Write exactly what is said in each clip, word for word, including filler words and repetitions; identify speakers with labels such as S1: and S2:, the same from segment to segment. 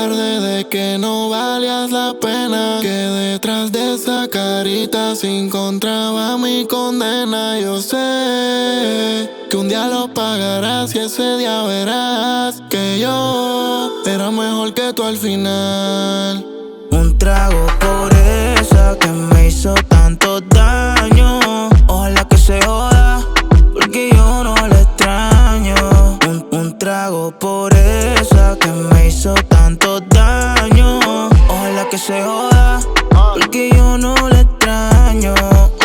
S1: cobarde de que no valías la pena, que detrás de esa carita se encontraba mi condena. Yo sé que un día lo pagarás y ese día verás que yo era mejor que tú al final.
S2: Un trago por esa que me hizo tanto daño. Ojalá que se joda, porque yo no la extraño. Un, un trago por esa que me hizo tanto daño. Ojalá que se joda, porque yo no la extraño.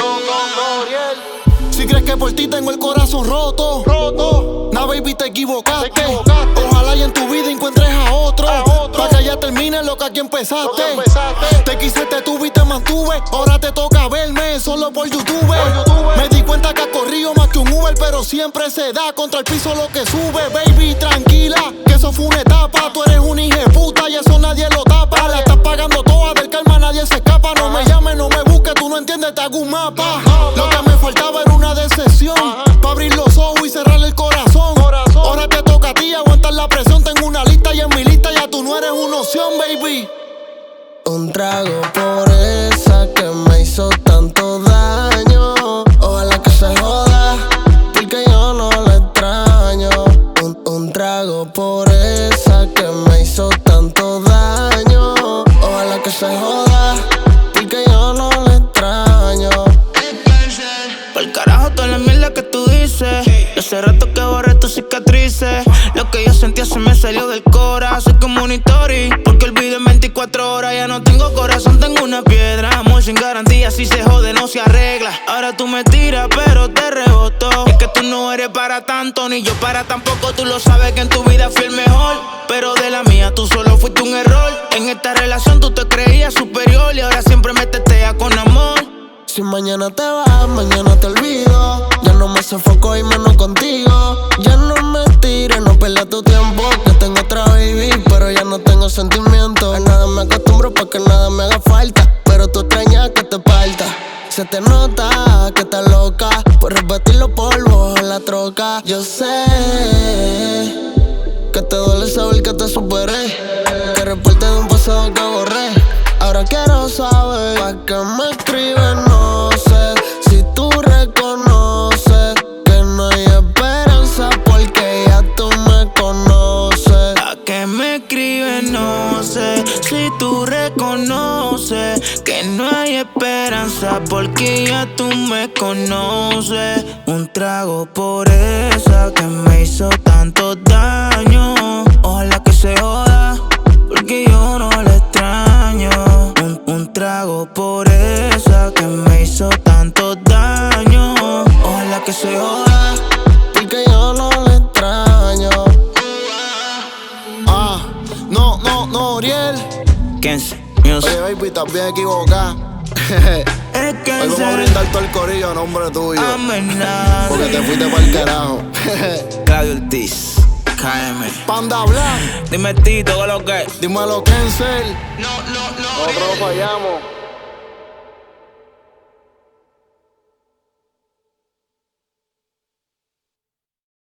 S1: Si crees que por ti tengo el corazón roto, roto. Nah, baby, te equivocaste. te equivocaste. Ojalá y en tu vida encuentres a otro, a otro. Pa' que ya termine lo que aquí empezaste. Lo que empezaste. Te quise, te tuve y te mantuve. Ahora te toca verme solo por YouTube. por YouTube. Me di cuenta que has corrido más que un Uber, pero siempre se da contra el piso lo que sube. Baby, tranquila, que eso fue una etapa. Tú eres un hijo de puta y eso nadie lo tapa. La estás pagando toda, del karma nadie se escapa. No me llames, no me busques, tú no entiendes, te hago un mapa. Lo que me faltaba era una decepción, pa' abrir los ojos y cerrar el corazón. corazón. Ahora te toca a ti aguantar la presión. Tengo una lista y en mi lista ya tú no eres una opción, baby.
S3: Un trago por esa que me hizo tanto daño. Ojalá que se joda, porque yo no la extraño. Un, un trago por esa que me hizo tanto daño. Ojalá que se joda, porque yo no la extraño.
S2: Pa'l carajo toda la mierda que tú dices. Yo hace rato que borré tus cicatrices. Lo que yo sentía se me salió del cora. Soy como un story, porque olvidé en veinticuatro horas. Ya no tengo corazón, tengo una piedra. Amor sin garantía, si se jode no se arregla. Ahora tú me tiras pero te reboto. Es que tú no eres para tanto, ni yo para tampoco. Tú lo sabes que en tu vida fui el mejor, pero de la mía tú solo fuiste un error. En esta relación tú te creías superior y ahora siempre me teteas con amor.
S3: Si mañana te vas, mañana te olvido. Ya no me sofoco y menos contigo. Ya no me tires, no pierdas tu tiempo. Que tengo otra baby, pero ya no tengo sentimiento. A nada me acostumbro pa' que nada me haga falta, pero tú extrañas que te parta. Se te nota que estás loca por repetir los polvos en la troca. Yo sé que te duele saber que te superé, que reporte de un pasado que borré. Ahora quiero saber pa' qué me escribes, no sé. Si tú reconoces que no hay esperanza porque ya tú me conoces.
S2: ¿Pa' qué me escribes? No sé. Si tú reconoces que no hay esperanza porque ya tú me conoces. Un trago por esa que me hizo tanto daño. Ojalá que se joda, porque yo no la extraño. Un, un trago por esa que me hizo tanto daño. Ojalá que se joda,
S3: porque yo no la extraño.
S1: Ah, no, no, no, Oriel.
S2: Kenzie
S1: Oye,
S2: Music.
S1: baby, estás bien equivocada.
S2: Es que
S1: Hoy vamos a brindar todo el corillo a nombre tuyo,
S2: amenaza.
S1: porque te fuiste pa'l carajo.
S2: Claudio Ortiz, K M.
S1: Panda Black,
S2: Dime Tito, ¿qué es lo que?
S1: dímelo, Kenzel.
S2: No, no, no.
S1: Nosotros fallamos.